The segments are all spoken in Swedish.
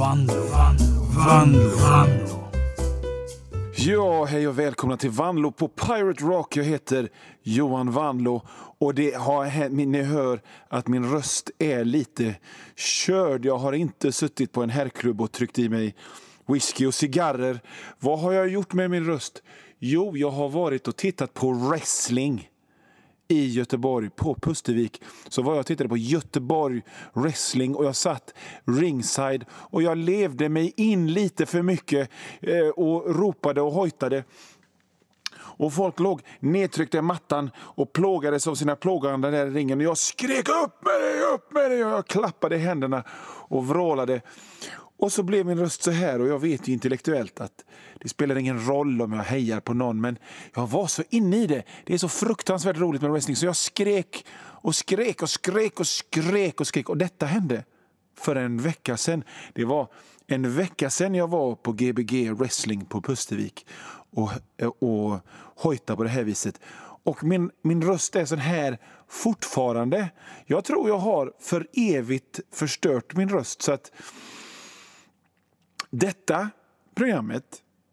Vanlo. Ja, hej och välkomna till Vanlo på Pirate Rock. Jag heter Johan Vanlo och det har hänt, ni hör att min röst är lite körd. Jag har inte suttit på en herrklubb och tryckt i mig whisky och cigarrer. Vad har jag gjort med min röst? Jo, jag har varit och tittat på wrestling i Göteborg på Pustervik. Så var jag tittade på Göteborg wrestling och jag satt ringside och jag levde mig in lite för mycket och ropade och hojtade. Och folk låg nedtryckta i mattan och plågades av sina plågande där i ringen. Och jag skrek upp med dig! Och jag klappade i händerna och vrålade. Och så blev min röst så här, och jag vet ju intellektuellt att det spelar ingen roll om jag hejar på någon, men jag var så inne i det. Det är så fruktansvärt roligt med wrestling, så jag skrek och detta hände för en vecka sedan. Det var en vecka sedan jag var på Gbg wrestling på Pustervik och hojtade på det här viset. Och min röst är sån här fortfarande. Jag tror jag har för evigt förstört min röst, så att detta programmet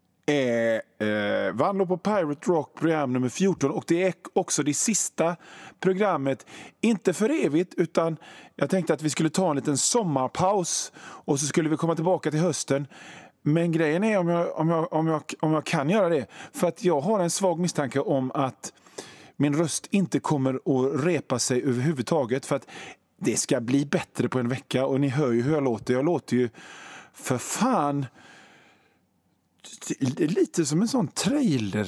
är Vanlo på Pirate Rock, program nummer 14, och det är också det sista programmet, inte för evigt, utan jag tänkte att vi skulle ta en liten sommarpaus och så skulle vi komma tillbaka till hösten. Men grejen är om jag kan göra det, för att jag har en svag misstanke om att min röst inte kommer att repa sig överhuvudtaget, för att det ska bli bättre på en vecka. Och ni hör ju hur jag låter. Jag låter ju för fan lite som en sån trailer.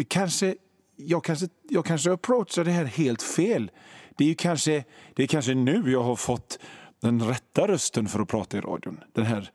Jag kanske approachar det här helt fel. Det är kanske nu jag har fått den rätta rösten för att prata i radion. Den här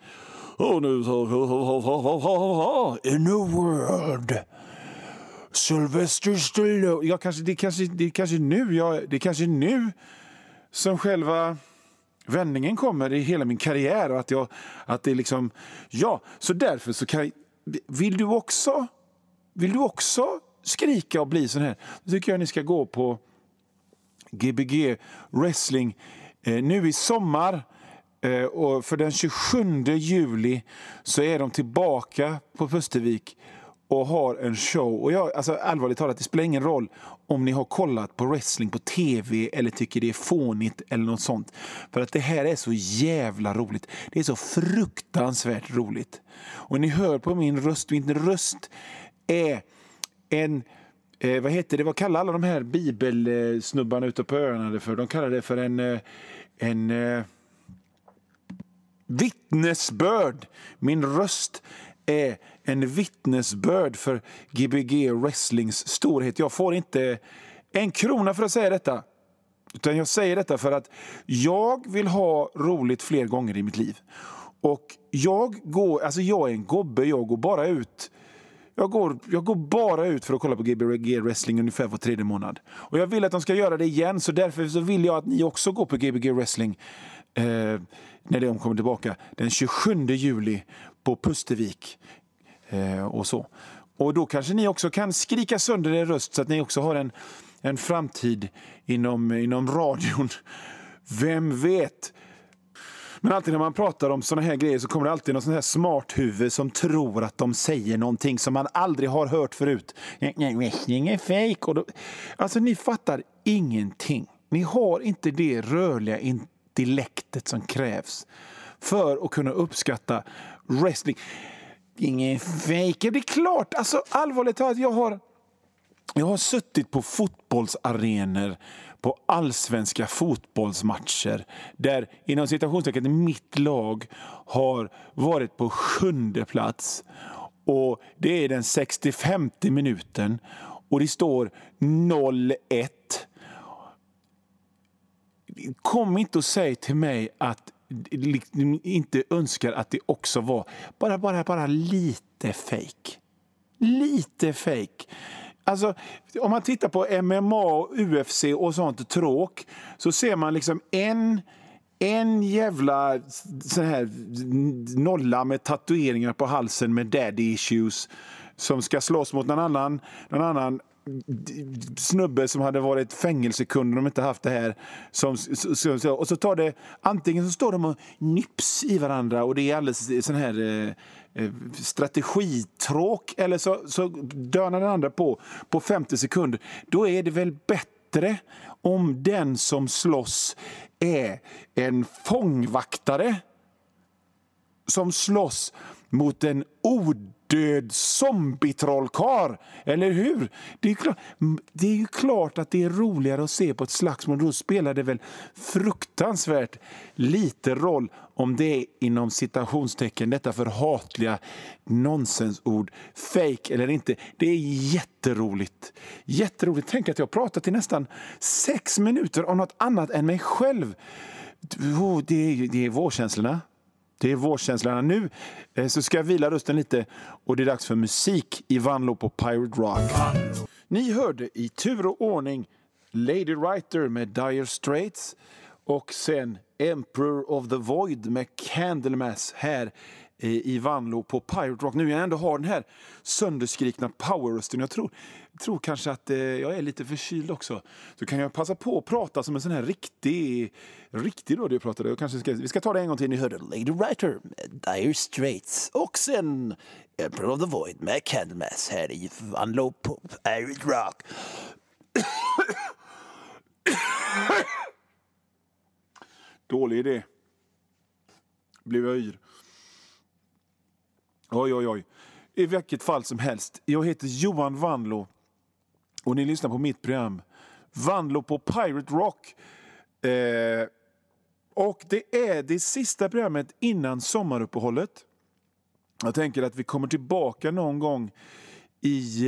in a world Sylvester Stallone. Det är kanske nu som själva vändningen kommer i hela min karriär, och att det liksom, ja, så därför så kan vill du också skrika och bli sån här, då tycker jag ni ska gå på Gbg wrestling nu i sommar, och för den 27 juli så är de tillbaka på Pustervik och har en show. Och alltså allvarligt talat, det spelar ingen roll om ni har kollat på wrestling på tv eller tycker det är fånigt eller något sånt. För att det här är så jävla roligt. Det är så fruktansvärt roligt. Och ni hör på min röst. Min röst är en, vad heter det? Vad kallar alla de här bibelsnubbarna ute på öarna det för? De kallar det för en vittnesbörd. Min röst är en vittnesbörd för Gbg wrestlings storhet. Jag får inte en krona för att säga detta, utan jag säger detta för att jag vill ha roligt fler gånger i mitt liv. Och jag är en gobbe, jag går bara ut. Jag går bara ut för att kolla på Gbg wrestling ungefär var 3:e månad. Och jag vill att de ska göra det igen, så därför så vill jag att ni också går på Gbg wrestling när de kommer tillbaka den 27 juli på Pustervik och så. Och då kanske ni också kan skrika sönder er röst, så att ni också har en framtid inom radion. Vem vet? Men alltid när man pratar om såna här grejer så kommer det alltid någon sån här smart huvud som tror att de säger någonting som man aldrig har hört förut. Wrestling är fake. Alltså ni fattar ingenting. Ni har inte det rörliga intellektet som krävs för att kunna uppskatta wrestling. Ingen fake. Det är klart, alltså allvarligt talat, jag har suttit på fotbollsarenor, på allsvenska fotbollsmatcher där inom citationstecken mitt lag har varit på 7:e plats, och det är den 65:e minuten och det står 0-1. Kom inte och säg till mig att inte önskar att det också var bara lite fake. Lite fake. Alltså, om man tittar på MMA, UFC och sånt tråk, så ser man liksom en jävla sån här nolla med tatueringar på halsen med daddy issues som ska slåss mot någon annan snubbe som hade varit fängelsekunder om de inte haft det här. Och så tar det, antingen så står de och nyps i varandra och det är alldeles sån här strategitråk, eller så dönar den andra på 50 sekunder. Då är det väl bättre om den som slåss är en fångvaktare som slåss mot en odöd zombietrollkarl, eller hur? Det är ju klart att det är roligare att se på ett slagsmål. Då spelar det väl fruktansvärt lite roll om det är inom citationstecken detta förhatliga nonsensord, fake eller inte. Det är jätteroligt. Jätteroligt. Tänk att jag har pratat i nästan 6 minuter om något annat än mig själv. Det är vårkänslorna. Det är vårkänslorna. Nu så ska jag vila rösten lite och det är dags för musik i Vanlo på Pirate Rock. Ni hörde i tur och ordning Lady Writer med Dire Straits och sen Emperor of the Void med Candlemass här i Vanlo på Pirate Rock. Nu jag ändå har den här sönderskrikna powerrösten. Jag tror kanske att jag är lite förkyld också. Så kan jag passa på att prata som en sån här riktig radiopratare. Vi ska ta det en gång till. Ni hörde Lady Writer med Dire Straits och sen Emperor of the Void med Candlemass här i Vanlo på Pirate Rock. Dålig idé. Blev jag yr. Oj. I vilket fall som helst. Jag heter Johan Vanlo och ni lyssnar på mitt program Vanlo på Pirate Rock. Och det är det sista programmet innan sommaruppehållet. Jag tänker att vi kommer tillbaka någon gång i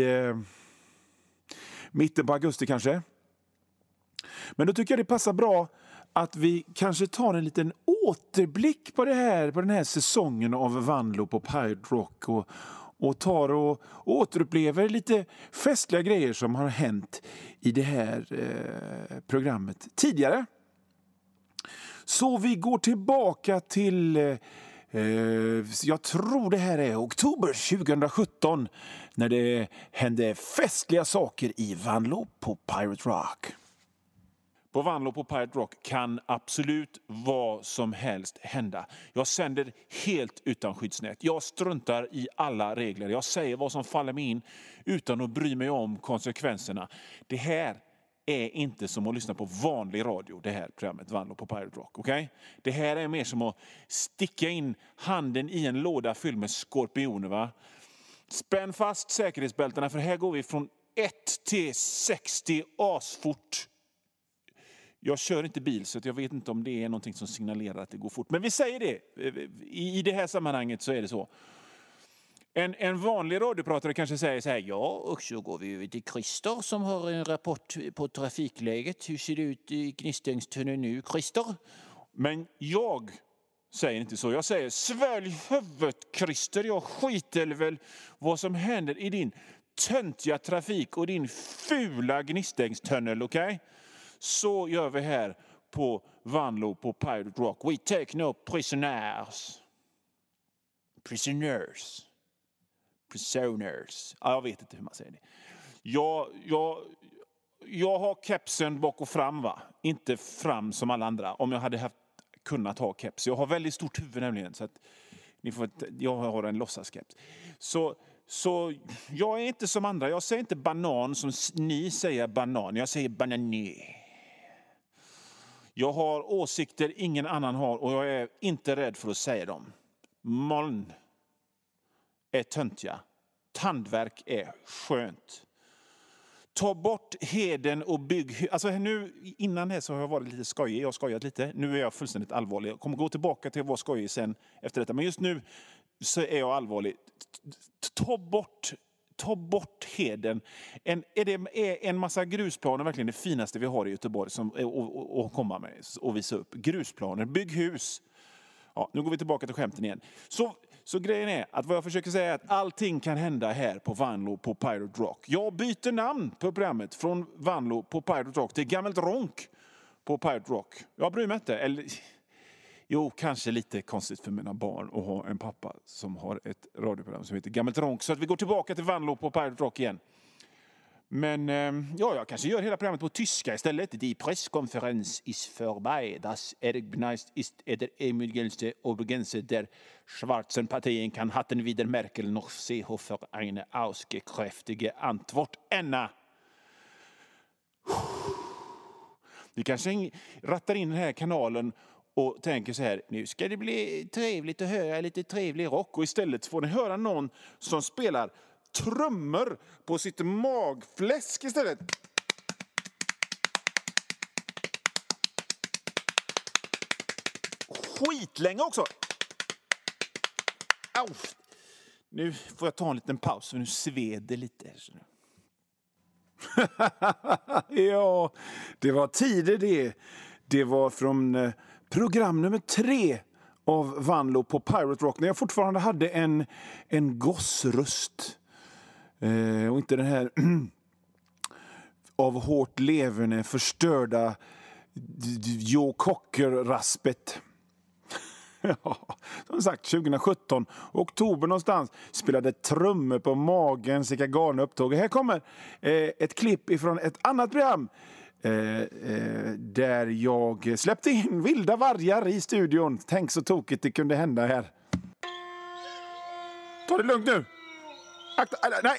mitten på augusti kanske. Men då tycker jag det passar bra att vi kanske tar en liten återblick på den här säsongen av Vanlo på Pirate Rock och tar och återupplever lite festliga grejer som har hänt i det här programmet tidigare. Så vi går tillbaka till jag tror det här är oktober 2017 när det hände festliga saker i Vanlo på Pirate Rock. På Vanlo på Pirate Rock kan absolut vad som helst hända. Jag sänder helt utan skyddsnät. Jag struntar i alla regler. Jag säger vad som faller mig in utan att bry mig om konsekvenserna. Det här är inte som att lyssna på vanlig radio, det här programmet Vanlo på Pirate Rock. Okay? Det här är mer som att sticka in handen i en låda fylld med skorpioner. Va? Spänn fast säkerhetsbältena för här går vi från 1 till 60 asfort. Jag kör inte bil så jag vet inte om det är någonting som signalerar att det går fort. Men vi säger det. I det här sammanhanget så är det så. En vanlig radiopratare kanske säger så här. Ja, och så går vi över till Christer som har en rapport på trafikläget. Hur ser det ut i Gnistängstunneln nu, Christer? Men jag säger inte så. Jag säger svälj huvudet, Christer. Jag skiter väl vad som händer i din töntiga trafik och din fula Gnistängstunnel, okej? Okay? Så gör vi här på Vanlo på Pirate Rock. We take no prisoners. Prisoners. Ja, jag vet inte hur man säger det. Jag har kepsen bak och fram, va? Inte fram som alla andra. Om jag hade kunnat ha keps. Jag har väldigt stort huvud nämligen. Så att jag har en låtsaskeps. Så jag är inte som andra. Jag säger inte banan som ni säger banan. Jag säger banané. Jag har åsikter ingen annan har och jag är inte rädd för att säga dem. Moln är töntiga. Tandverk är skönt. Ta bort heden och bygg. Alltså nu innan det så har jag varit lite skojig. Jag har skojat lite. Nu är jag fullständigt allvarlig. Jag kommer gå tillbaka till att vara skojig sen efter detta. Men just nu så är jag allvarlig. Ta bort heden. Är en massa grusplaner verkligen det finaste vi har i Göteborg som att komma med och visa upp? Grusplaner, bygg hus. Ja, nu går vi tillbaka till skämten igen. Så grejen är att vad jag försöker säga är att allting kan hända här på Vanlo på Pirate Rock. Jag byter namn på programmet från Vanlo på Pirate Rock till Gammalt Ronk på Pirate Rock. Jag bryr mig inte. Eller, jo, kanske lite konstigt för mina barn att ha en pappa som har ett radioprogram som heter Gammalt Ronk. Så att vi går tillbaka till Vanlo på Pirate Rock igen. Men jag kanske gör hela programmet på tyska istället. Die Presskonferenz ist vorbei. Das Ergebnis ist der Ergebnisse Obergrenze der schwarzen Parteien kann hatten wieder Merkel noch Seehofer eine ausgekräftige Antwort änna. Vi kanske rattar in den här kanalen och tänker så här, nu ska det bli trevligt att höra lite trevlig rock, och istället får ni höra någon som spelar trummor på sitt magfläsk istället. Skitlänge också. Au. Nu får jag ta en liten paus för nu sveder lite. Ja, det var tider det. Det var från program nummer 3 av Vanlo på Pirate Rock, när jag fortfarande hade en gossröst. Och inte den här av hårt leverne förstörda Joe Cocker-raspet. Ja, som sagt, 2017, oktober någonstans, spelade trummor på magen, vilka galna upptåg. Här kommer ett klipp ifrån ett annat program där jag släppte in vilda vargar i studion. Tänk så tokigt det kunde hända här. Ta det lugnt nu. Akta, nej,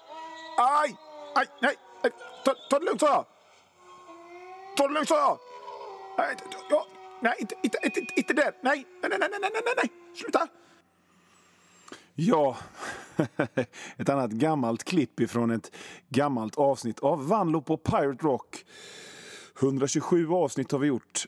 nej. Ta det lugnt, sa jag. Ta det lugnt, sa jag. Nej, inte där. Nej. Sluta. Ja, ett annat gammalt klipp ifrån ett gammalt avsnitt av Vanlo på Pirate Rock. 127 avsnitt har vi gjort.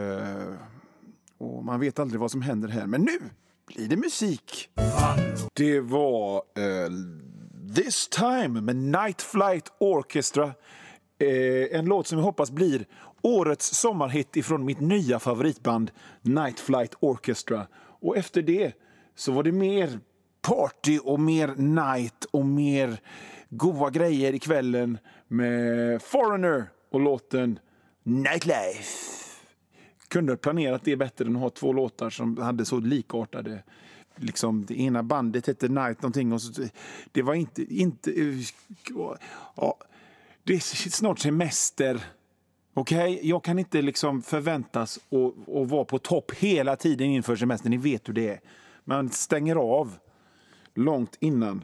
Och man vet aldrig vad som händer här. Men nu blir det musik. Det var This Time med Night Flight Orchestra. En låt som jag hoppas blir årets sommarhit ifrån mitt nya favoritband Night Flight Orchestra. Och efter det så var det mer party och mer night och mer goda grejer i kvällen med Foreigner och låten Nightlife. Kunde ha planerat det bättre än att ha 2 låtar som hade så likartade. Liksom, det ena bandet hette Night någonting och så, det var inte ja, det är snart semester. Okej, jag kan inte liksom förväntas och vara på topp hela tiden inför semestern. Ni vet hur det är. Man stänger av långt innan.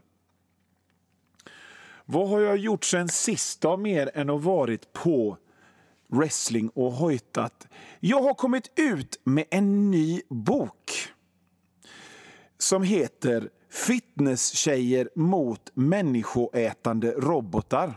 Vad har jag gjort sen sist av mer än att varit på wrestling och hojtat? Jag har kommit ut med en ny bok som heter Fitnesstjejer mot människoätande robotar.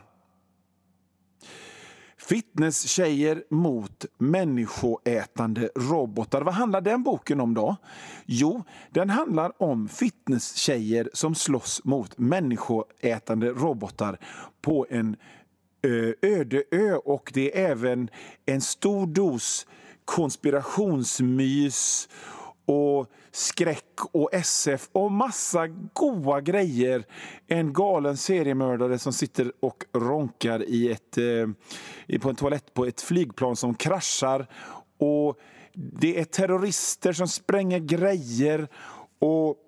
Fitnesstjejer mot människoätande robotar. Vad handlar den boken om då? Jo, den handlar om fitnesstjejer som slåss mot människoätande robotar på en öde ö, och det är även en stor dos konspirationsmys och skräck och SF och massa goda grejer. En galen seriemördare som sitter och ronkar på en toalett på ett flygplan som kraschar, och det är terrorister som spränger grejer och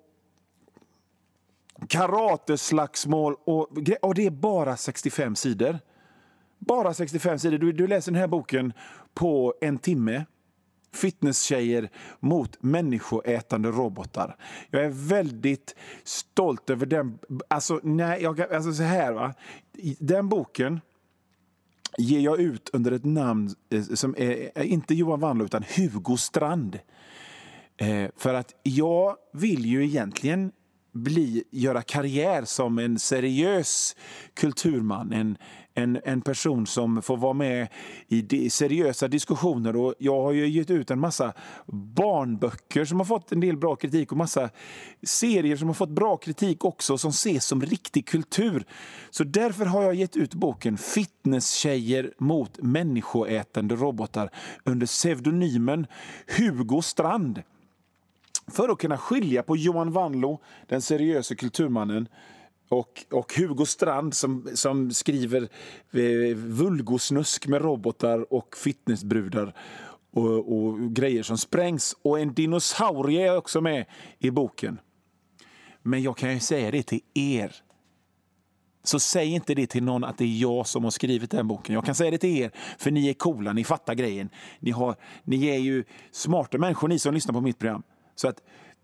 karateslagsmål och det är bara 65 sidor. Bara 65 sidor. Du läser den här boken på 1 timme. Fitnesstjejer mot människoätande robotar. Jag är väldigt stolt över den. Alltså så här, va. Den boken ger jag ut under ett namn som är inte Johan Vanlo utan Hugo Strand. För att jag vill ju egentligen göra karriär som en seriös kulturman, en person som får vara med i seriösa diskussioner, och jag har ju gett ut en massa barnböcker som har fått en del bra kritik och massa serier som har fått bra kritik också, som ses som riktig kultur. Så därför har jag gett ut boken Fitnesstjejer mot människoätande robotar under pseudonymen Hugo Strand. För att kunna skilja på Johan Vanlo, den seriösa kulturmannen, och Hugo Strand som skriver vulgosnusk med robotar och fitnessbrudar och grejer som sprängs. Och en dinosaurie är också med i boken. Men jag kan ju säga det till er. så säg inte det till någon att det är jag som har skrivit den boken. Jag kan säga det till er, för ni är coola, ni fattar grejen. Ni är ju smarta människor, ni som lyssnar på mitt program. Så att,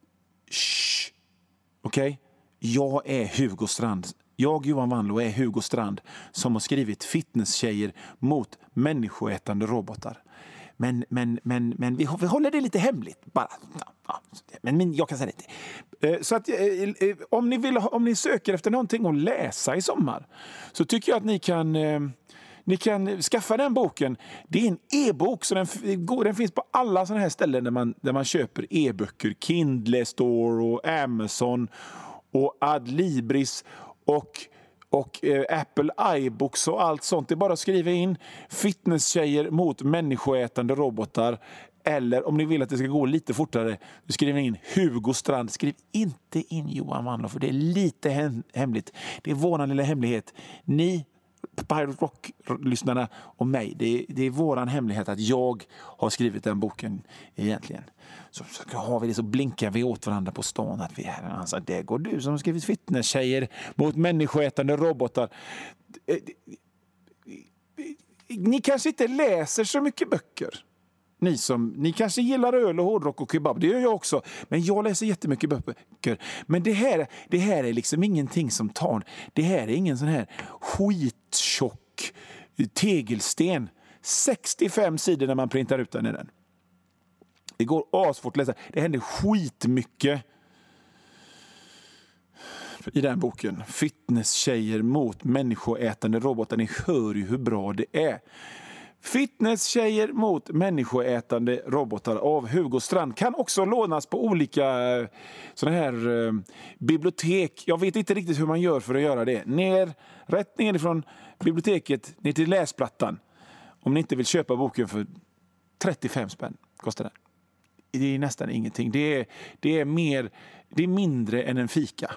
okej? Jag är Hugo Strand. Jag, Johan Wanlo, är Hugo Strand som har skrivit Fitnesstjejer mot människoätande robotar. Men vi håller det lite hemligt bara. Ja, men jag kan säga det. Så att om ni söker efter någonting att läsa i sommar, så tycker jag att ni kan skaffa den boken. Det är en e-bok, så den finns på alla såna här ställen där man köper e-böcker. Kindle Store och Amazon och Adlibris och Apple iBooks och allt sånt. Det är bara att skriva in Fitnesstjejer mot människoätande robotar. Eller om ni vill att det ska gå lite fortare, skriv in Hugo Strand. Skriv inte in Johan Wanlo, för det är lite hemligt. Det är våran lilla hemlighet. Ni, Pirate Rock-lyssnarna och mig, det är våran hemlighet att jag har skrivit den boken egentligen. Så har vi det, så blinkar vi åt varandra på stan att vi är här. Alltså, det går du som har skrivit Fitnesstjejer mot människoätande robotar. Ni kanske inte läser så mycket böcker. Ni kanske gillar öl och hårdrock och kebab, det gör jag också. Men jag läser jättemycket böcker. Men det här är liksom ingenting som tar. Det här är ingen sån här skittjock tegelsten. 65 sidor när man printar ut den i den. Det går asfort att läsa. Det händer skitmycket i den boken. Fitnesstjejer mot människoätande robotar. Ni hör ju hur bra det är. Fitnesstjejer mot människoätande robotar av Hugo Strand kan också lånas på olika såna här bibliotek. Jag vet inte riktigt hur man gör för att göra det. Rätt ner från biblioteket ner till läsplattan. Om ni inte vill köpa boken för 35 spänn kostar den. Det är nästan ingenting. Det är mindre än en fika.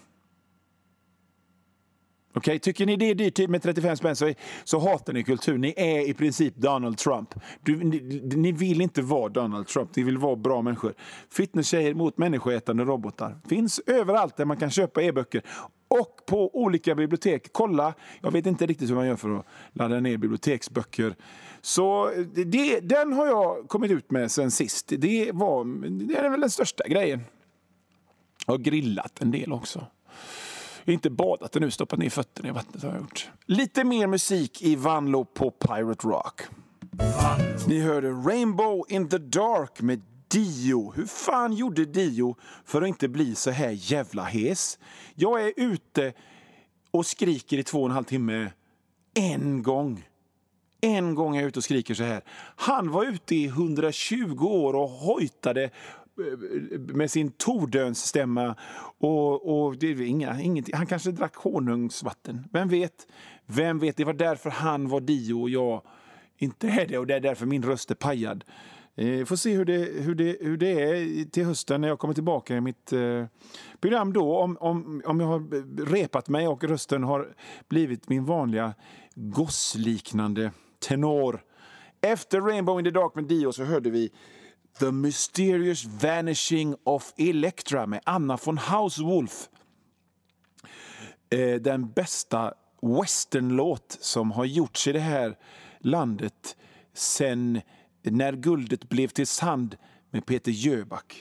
Okej, tycker ni det är dyrt med 35 spänn så hatar ni kultur. Ni är i princip Donald Trump. Ni vill inte vara Donald Trump. Ni vill vara bra människor. Fitnesstjejer mot människoätande robotar. Finns överallt där man kan köpa e-böcker. Och på olika bibliotek. Kolla, jag vet inte riktigt hur man gör för att ladda ner biblioteksböcker. Så den har jag kommit ut med sen sist. Det är väl den största grejen. Jag har grillat en del också. Inte badat och nu stoppat ner fötterna i vattnet har jag gjort. Lite mer musik i Wanlo på Pirate Rock. Ni hörde Rainbow in the Dark med Dio. Hur fan gjorde Dio för att inte bli så här jävla hes? Jag är ute och skriker i 2,5 timmar en gång. En gång är jag ute och skriker så här. Han var ute i 120 år och hojtade med sin tordönsstämma och det är ingenting. Han kanske drack honungsvatten. Vem vet? Det var därför han var Dio och jag inte är det, och det är därför min röst är pajad. Får se hur det är till hösten när jag kommer tillbaka i mitt program då, om jag har repat mig och rösten har blivit min vanliga gossliknande tenor. Efter Rainbow in the Dark med Dio så hörde vi The Mysterious Vanishing of Electra med Anna von Hauswolf. Den bästa westernlåt som har gjorts i det här landet sen När guldet blev till sand med Peter Jöback.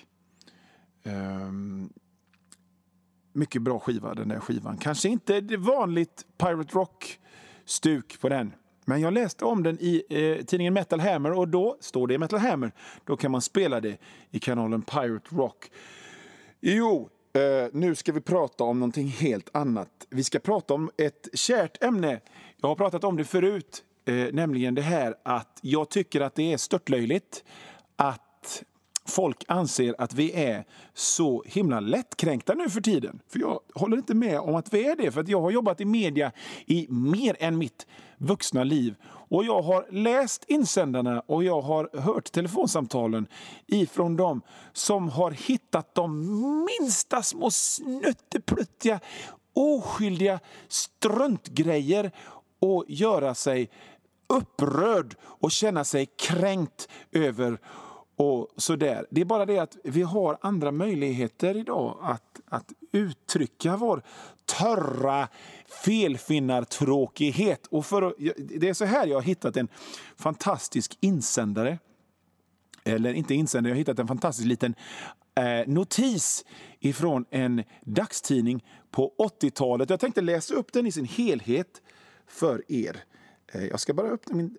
Mycket bra skiva, den där skivan. Kanske inte det vanligt Pirate Rock-stuk på den. Men jag läste om den i tidningen Metal Hammer, och då står det i Metal Hammer. Då kan man spela det i kanalen Pirate Rock. Jo, nu ska vi prata om någonting helt annat. Vi ska prata om ett kärt ämne. Jag har pratat om det förut, nämligen det här att jag tycker att det är störtlöjligt att folk anser att vi är så himla lättkränkta nu för tiden. För jag håller inte med om att vi är det. För att jag har jobbat i media i mer än mitt vuxna liv. Och jag har läst insändarna och jag har hört telefonsamtalen ifrån dem som har hittat de minsta små snuttepluttiga, oskyldiga struntgrejer och göra sig upprörd och känna sig kränkt över och sådär. Det är bara det att vi har andra möjligheter idag att uttrycka vår törra felfinnartråkighet. Och det är så här jag har hittat en fantastisk insändare. Eller inte insändare, jag har hittat en fantastisk liten notis ifrån en dagstidning på 80-talet. Jag tänkte läsa upp den i sin helhet för er. Jag ska bara öppna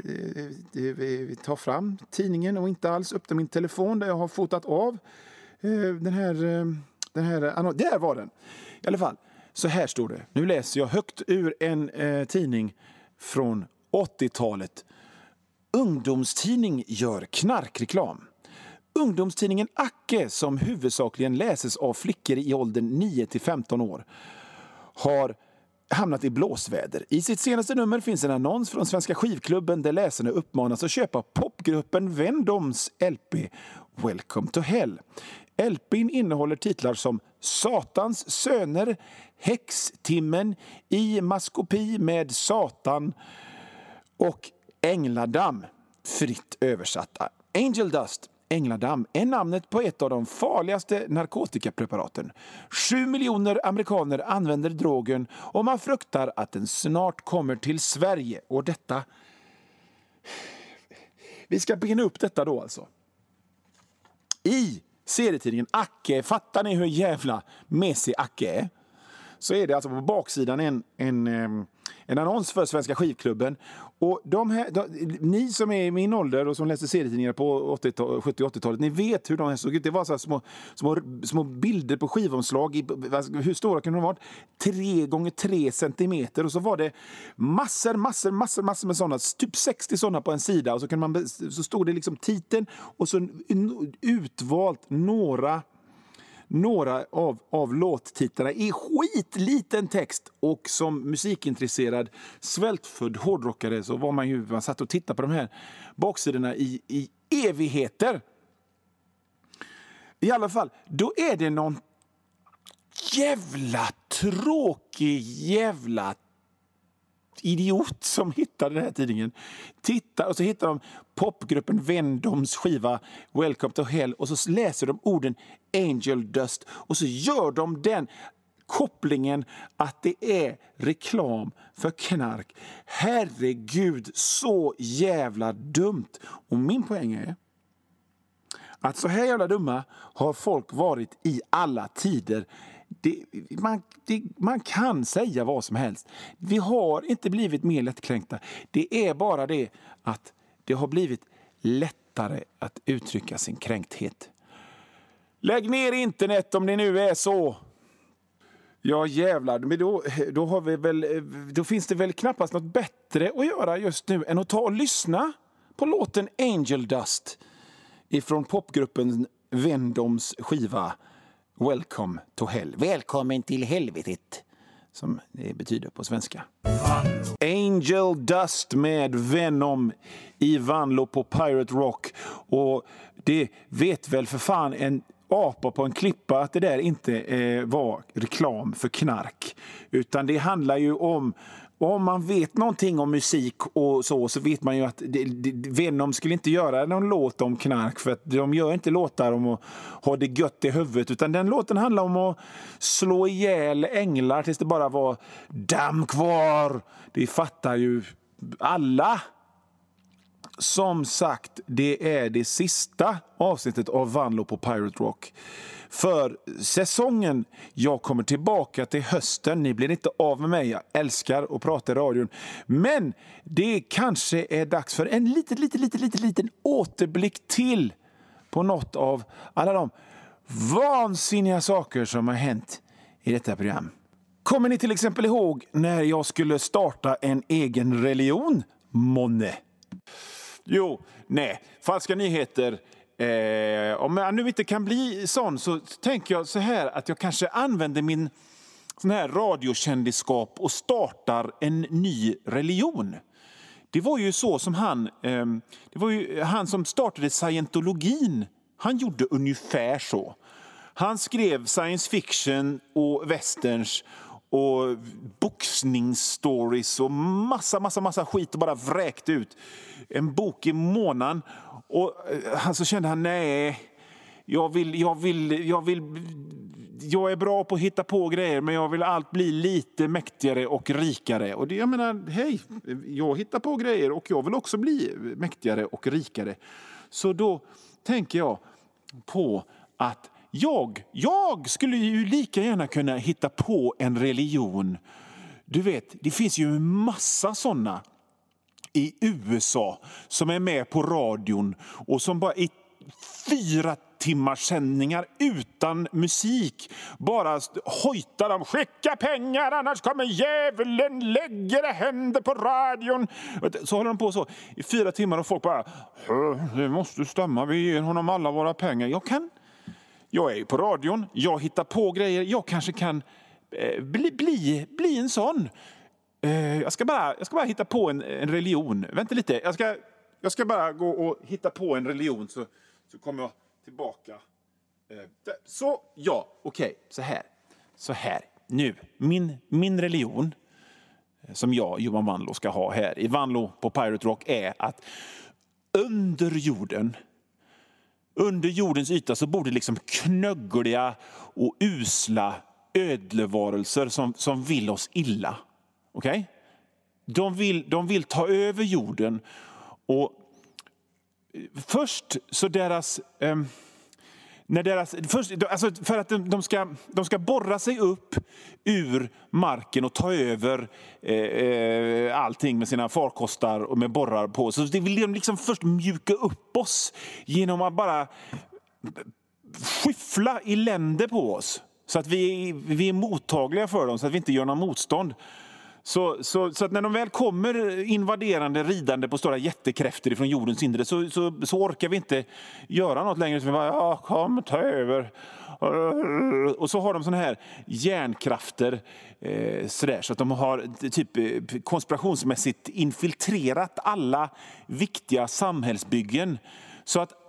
ta fram tidningen och inte alls öppna min telefon där jag har fotat av den här där var den. I alla fall, så här står det. Nu läser jag högt ur en tidning från 80-talet. Ungdomstidning gör knarkreklam. Ungdomstidningen Acke, som huvudsakligen läses av flickor i åldern 9-15 år, har hamnat i blåsväder. I sitt senaste nummer finns en annons från Svenska skivklubben där läsarna uppmanas att köpa popgruppen Vendoms LP Welcome to Hell. LP:n innehåller titlar som Satans söner, Häxtimmen, I maskopi med Satan och Ängladam, fritt översatta. Angel Dust, Ängladam, är namnet på ett av de farligaste narkotikapreparaten. 7 miljoner amerikaner använder drogen och man fruktar att den snart kommer till Sverige. Och detta... Vi ska bena upp detta då alltså. I serietidningen Acke, fattar ni hur jävla mesig Acke är? Så är det alltså på baksidan en annons för Svenska skivklubben. Och ni som är i min ålder och som läste serietidningar på 70-80-talet, ni vet hur de såg ut. Det var så här små bilder på skivomslag. Hur stora kunde de vara? 3 gånger 3 centimeter. Och så var det massor med sådana. Typ 60 sådana på en sida. Och så stod det liksom titeln och så utvalt några av låttitlarna i skitliten text. Och som musikintresserad, svältfödd hårdrockare så var man satt och tittade på de här baksidorna i evigheter. I alla fall, då är det någon jävla tråkig idiot som hittar den här tidningen. Tittar och så hittar de popgruppen Vendoms skiva Welcome to Hell och så läser de orden Angel Dust och så gör de den kopplingen att det är reklam för knark. Herregud, så jävla dumt. Och min poäng är att så här jävla dumma har folk varit i alla tider. Man kan säga vad som helst. Vi har inte blivit mer lättkränkta. Det är bara det att det har blivit lättare att uttrycka sin kränkthet. Lägg ner internet om det nu är så. Ja jävlar, men då finns det väl knappast något bättre att göra just nu än att ta och lyssna på låten Angel Dust ifrån popgruppen Vendoms skiva Welcome to Hell. Välkommen till helvetet, som det betyder på svenska. Angel Dust med Venom i Vanlo på Pirate Rock. Och det vet väl för fan en apa på en klippa att det där inte var reklam för knark. Utan det handlar ju om man vet någonting om musik och så vet man ju att Venom skulle inte göra någon låt om knark, för att de gör inte låtar om att ha det gött i huvudet, utan den låten handlar om att slå ihjäl änglar tills det bara var damm kvar. Det fattar ju alla. Som sagt, det är det sista avsnittet av Vanlo på Pirate Rock för säsongen. Jag kommer tillbaka till hösten. Ni blir inte av med mig. Jag älskar att prata i radion. Men det kanske är dags för en liten återblick till på något av alla de vansinniga saker som har hänt i detta program. Kommer ni till exempel ihåg när jag skulle starta en egen religion? Månne. Jo, nej. Falska nyheter. Om jag nu inte kan bli sån så tänker jag så här att jag kanske använder min sån här radiokändisskap och startar en ny religion. Det var ju så som han som startade scientologin. Han gjorde ungefär så. Han skrev science fiction och westerns och boxningsstories och massa skit och bara vräkt ut en bok i månaden. Och så kände han, nej, jag är bra på att hitta på grejer, men jag vill allt bli lite mäktigare och rikare. Och det, jag menar, hej, jag hittar på grejer och jag vill också bli mäktigare och rikare. Så då tänker jag på att jag skulle ju lika gärna kunna hitta på en religion. Du vet, det finns ju en massa sådana i USA som är med på radion och som bara i 4 timmars sändningar utan musik bara hojtar de, skicka pengar annars kommer djävulen, lägger händer på radion. Så håller de på så i 4 timmar och folk bara, det måste stämma, vi ger honom alla våra pengar. Jag är ju på radion, jag hittar på grejer, jag kanske kan bli en sån. Jag ska bara hitta på en religion. Vänta lite, jag ska bara gå och hitta på en religion så kommer jag tillbaka. Så, ja, okej, så här. Nu, min religion som jag, Johan Wanlo, ska ha här i Wanlo på Pirate Rock är att under jordens yta så bor det liksom knöggliga och usla ödlevarelser som vill oss illa. Okej? De vill ta över jorden och först så för att de ska borra sig upp ur marken och ta över allting med sina farkostar och med borrar på. Så det vill de liksom först mjuka upp oss genom att bara skyffla i länder på oss. Så att vi är mottagliga för dem, så att vi inte gör någon motstånd. Så att när de väl kommer invaderande, ridande på stora jättekräfter från jordens inre så orkar vi inte göra något längre. Så vi bara, kom, ta över. Och så har de såna här hjärnkrafter så att de har typ konspirationsmässigt infiltrerat alla viktiga samhällsbyggen. Så att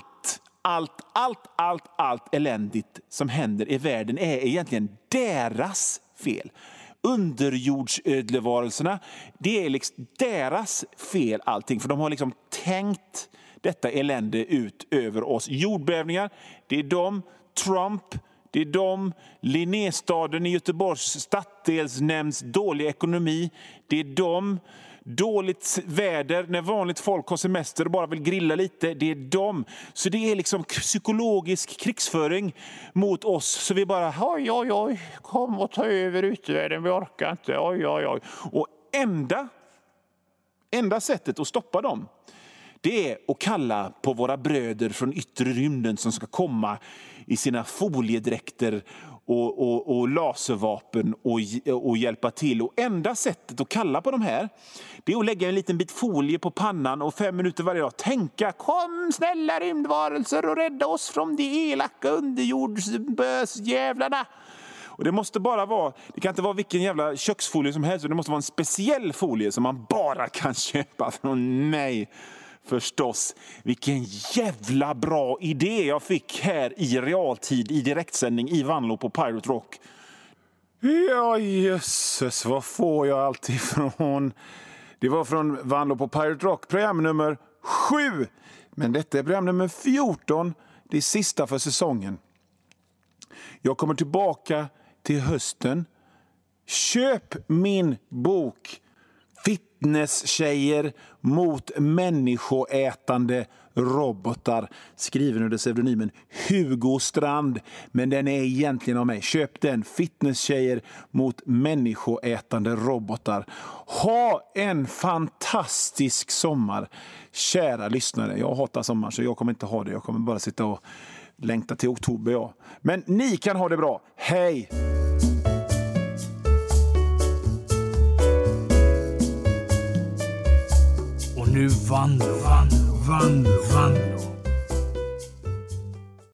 allt eländigt som händer i världen är egentligen deras fel. Underjordsödlevarelserna, det är liksom deras fel allting, för de har liksom tänkt detta elände ut över oss. Jordbävningar, det är de. Trump, det är de. Linnéstaden i Göteborgs stadsdelsnämnds dålig ekonomi, det är de. Dåligt väder när vanligt folk har semester och bara vill grilla lite, det är de. Så det är liksom psykologisk krigsföring mot oss, så vi bara oj, kom och ta över utvärlden, vi orkar inte, oj. Och enda sättet att stoppa dem, det är att kalla på våra bröder från yttre rymden som ska komma i sina foliedräkter och laservapen och hjälpa till. Och enda sättet att kalla på de här, det är att lägga en liten bit folie på pannan och 5 minuter varje dag tänka, kom snälla rymdvarelser och rädda oss från de elaka underjordsbösjävlarna. Och det måste bara vara, det kan inte vara vilken jävla köksfolie som helst, det måste vara en speciell folie som man bara kan köpa från mig. Förstås, vilken jävla bra idé jag fick här i realtid i direktsändning i Wanlo på Pirate Rock. Ja, jösses, vad får jag allt ifrån? Det var från Wanlo på Pirate Rock, program nummer 7. Men detta är program nummer 14, det är sista för säsongen. Jag kommer tillbaka till hösten. Köp min bok Fitnesstjejer mot människoätande robotar, skriven under pseudonymen Hugo Strand, men den är egentligen av mig. Köp den, Fitnesstjejer mot människoätande robotar. Ha en fantastisk sommar, kära lyssnare. Jag hatar sommar så jag kommer inte ha det. Jag kommer bara sitta och längta till oktober. Ja. Men ni kan ha det bra. Hej! Nu Wanlo.